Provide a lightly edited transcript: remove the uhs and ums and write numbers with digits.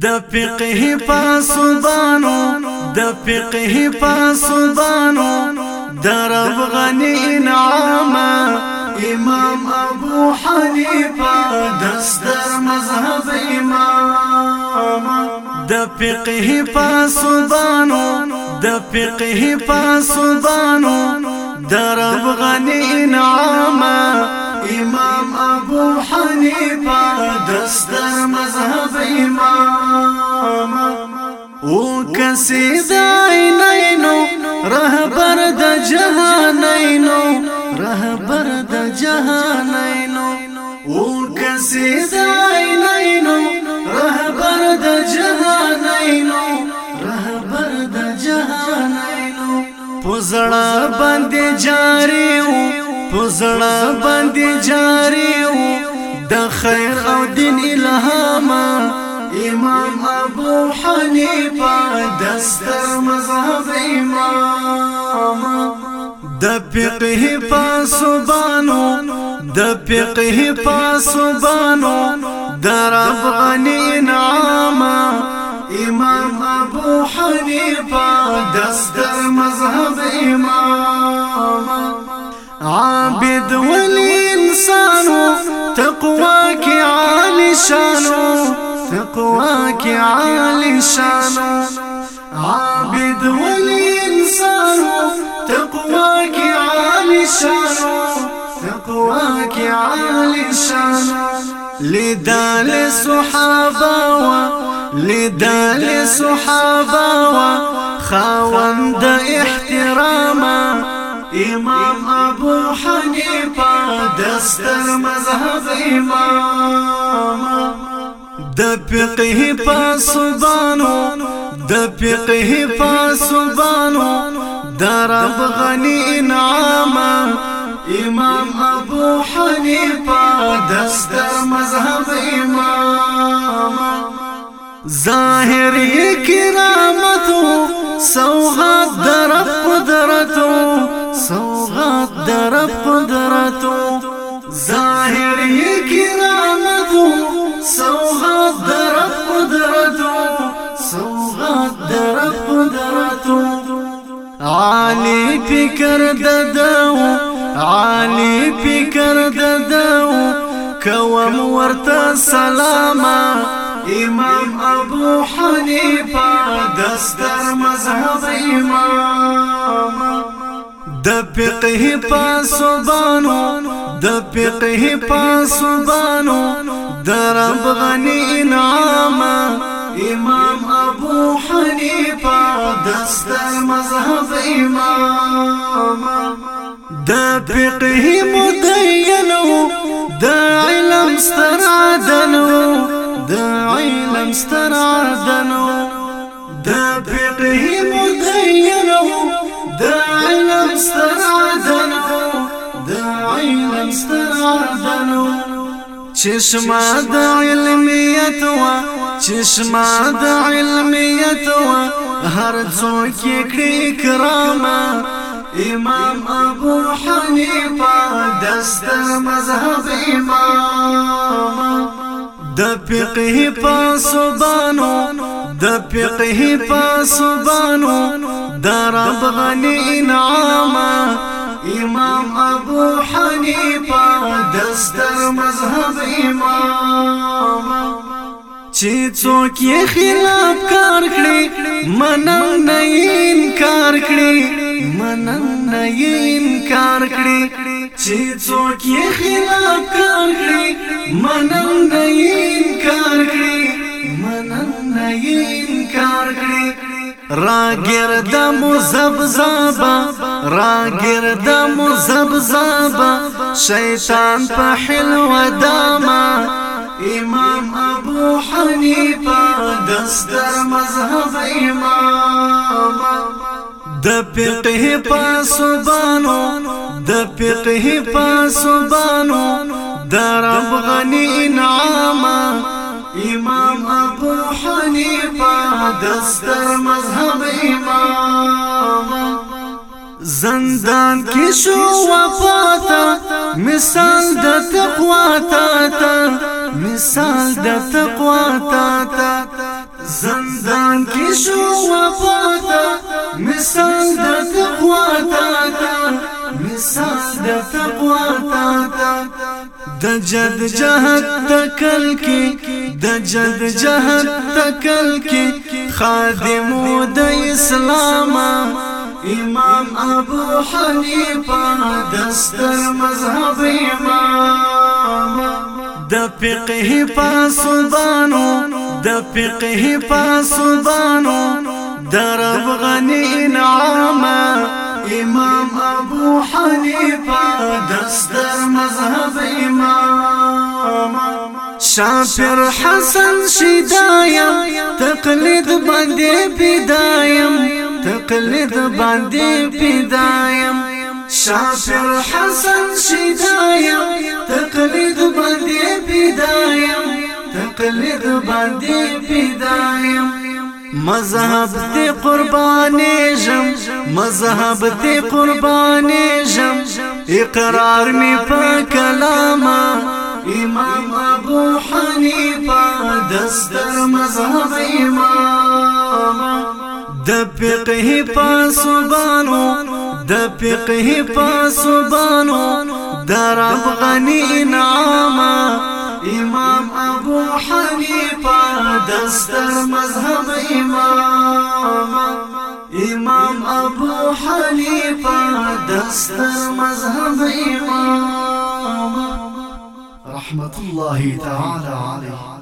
د فقه پاسبانو د فقه پاسبانو درب غنی انعام امام ابو حنیفه دستر مذهب امام د فقه پاسبانو د فقه پاسبانو درب غنی انعام امام ابو حنیفه دستر مذهب امام او کسی د عینینو رهبر د جهانینو رهبر د جهانینو او کسی د عینینو رهبر د جهانینو رهبر د جهانینو پزړه باندې جاری وو پزړه باندې جاری وو د خیر او دین الهام امام ابو حنیفه دستر مذهب امام د فقه پاسبانو د فقه پاسبانو درب غنی انعام امام ابو حنیفه دستر مذهب امام عابد ولی انسانو تقوى کی عالی شانو تقوى کی عالی شانو عابد ولی انسانو تقوى کی عالی شانو تقوى کی عالی شانو لدال صحابه لدال صحابه خاوند احترام امام ابو حنیفه دستر مذهب امام د فقه پاسبانو د فقه پاسبانو درب غنی انعام امام ابو حنیفه دستر مذهب امام ظاهری کرامتو سوغات درب قدرتو سوغات درب قدرتو ظاهری کرامتو سوغات درب قدرتو سوغات درب قدرتو عالی فکر ددو عالی فکر ددو کوم ورته سلاما امام ابو حنیفه دستر مذهب امام د فقه پاسبانو د فقه پاسبانو درب غنی انعام امام ابو حنیفه دستر مذهب امام د فقه مدینو د علم سترعدنو د علم سترعدنو د فقه مدینو د علم سترعدنو د علم سترعدنو چشمه د علمیت وا چشمه د علمیت وا هر څوک کړي کرامه امام ابو حنیفه دستر مذهب امام د فقه پاسبانو د فقه پاسبانو درب غنی انعام امام ابو حنیفه دستر مذهب امام چې څوک یې خلاف کار کړي منم نه انکار کړي منم نه انکار کړي چې څوک یې خلاف کار کړي منم نه انکار کړي منم نه انکار کړي راګرد مزبزبا راګرد مزبزبا شیطان په حلوه داما امام ابو حنیفه دستر مذهب امام د فقه پاسبانو د فقه پاسبانو درب غنی انعام امام ابو حنیفه دستر مذهب امام زندان کی شو وفاتا مثال د تقوا تا مثال د تقوا تا زندان کی شو وفاتا مثال د تقوا تا مثال د تقوا تا د جد جهد تکل کی د جد جهد تکل کی خادمو د اسلام امام ابو حنیفه دستر مذهب امام د فقه پاسبانو د فقه پاسبانو درب غنی انعام امام ابو حنیفه دستر مذهب امام شافر حسن شدایم تقلید باندې بدایم تقلید باندې بدایم شافر حسن شدایم تقلید باندې بدایم تقلید باندې بدایم مذهب دی قربانی جم مذهب دی قربانی جم اقرار می پا کلاما امام ابو حنیفه دستر مذهب امام د فقه پاسبانو د فقه پاسبانو درب غنی انعام امام ابو حنیفه دستر مذهب امام امام ابو حنیفه دستر مذهب امام رحمة الله تعالى عليه.